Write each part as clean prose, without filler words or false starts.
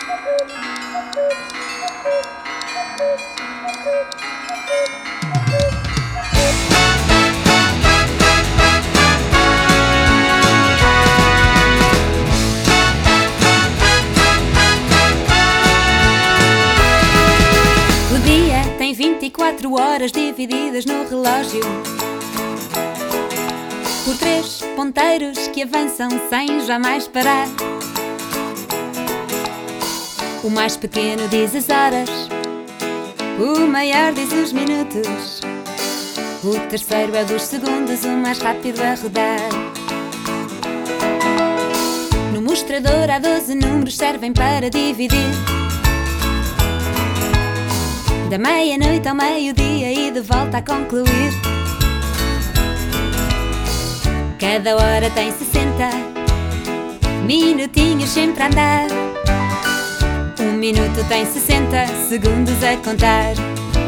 O dia tem 24 horas divididas no relógio por 3 ponteiros que avançam sem jamais parar. O mais pequeno diz as horas, o maior diz os minutos, o terceiro é dos segundos, o mais rápido a rodar. No mostrador há 12 números, servem para dividir da meia-noite ao meio-dia e de volta a concluir. Cada hora tem 60 minutinhos sempre a andar. Um minuto tem 60 segundos a contar.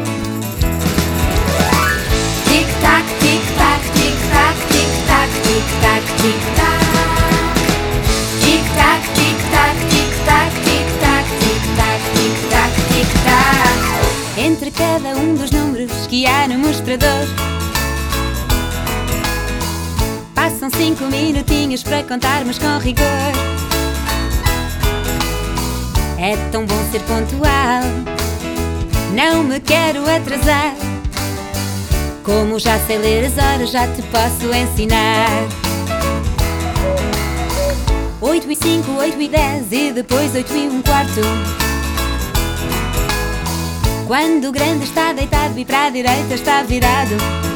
Tic-tac, tic-tac, tic-tac, tic-tac, tic-tac, tic-tac. Tic-tac, tic-tac, tic-tac, tic-tac, tic-tac, tic-tac, tic-tac. Entre cada um dos números que há no mostrador passam 5 minutinhos para contarmos com rigor. É tão bom ser pontual, não me quero atrasar. Como já sei ler as horas, já te posso ensinar. 8 e 5, 8 e 10 e depois 8 e 1/4. Quando o grande está deitado e para a direita está virado.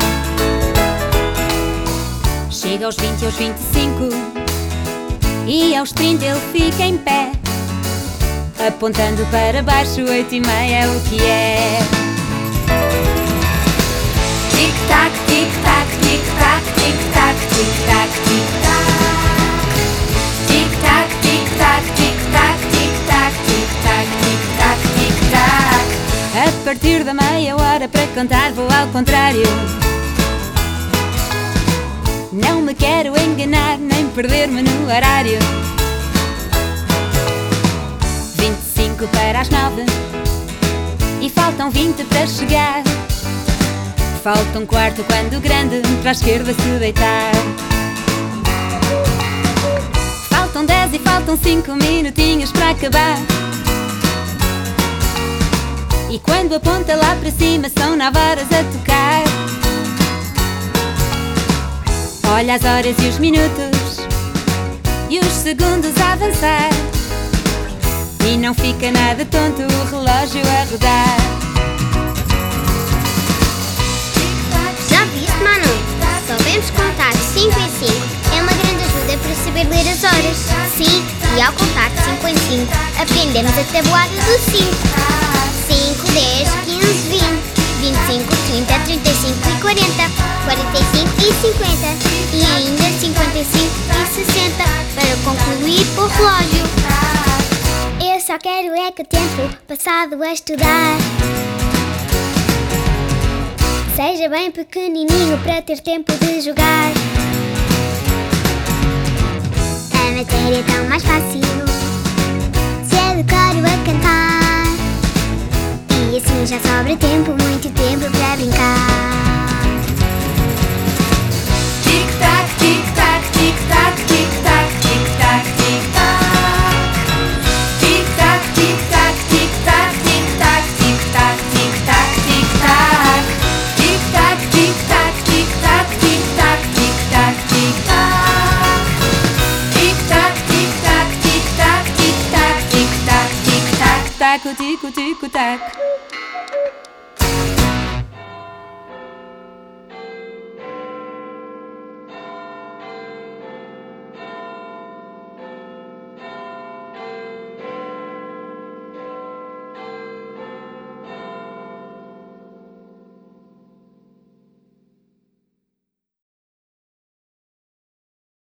Chega aos 20 e aos 25 e aos 30 ele fica em pé, apontando para baixo. 8 e meia é o que é. Tic-tac, tic-tac, tic-tac, tic-tac, tic-tac, tic-tac. Tic-tac, tic-tac, tic-tac, tic-tac, tic-tac, tic-tac, tic-tac. A partir da meia hora para contar vou ao contrário. Não me quero enganar nem perder-me no horário. 25 para as 9 e faltam 20 para chegar. Falta um quarto quando o grande para a esquerda se deitar. Faltam 10 e faltam 5 minutinhos para acabar. E quando aponta lá para cima são 9 horas a tocar. Olha as horas e os minutos e os segundos a avançar. E não fica nada tonto o relógio a rodar. Já viste, Manu? Sabemos contar de 5 em 5. É uma grande ajuda para saber ler as horas. Sim, e ao contar de 5 em 5, aprendemos a tabuada do 5. 5, 10, 15, 20, 25, 30, 35 e 40, 45 e 50 e ainda 55 e 60 para concluir o relógio. Eu só quero é que o tempo passado a estudar seja bem pequenininho para ter tempo de jogar. A matéria é tão mais fácil se eu decoro a cantar. E assim já sobra tempo, muito tempo para brincar. Tic-tac, tic-tac, tic-tac, tic-tac, tic-tac, tic-tac. Tic-tac, tic-tac, tic-tac, tic-tac, tic-tac, tic-tac, tic-tac. Tic-tac, tic-tac, tic-tac, tic-tac, tic-tac, tic-tac. Tic-tac, tic-tac, tic-tac, tic-tac, tic-tac, tic-tac. Taco, tico, tico, tac.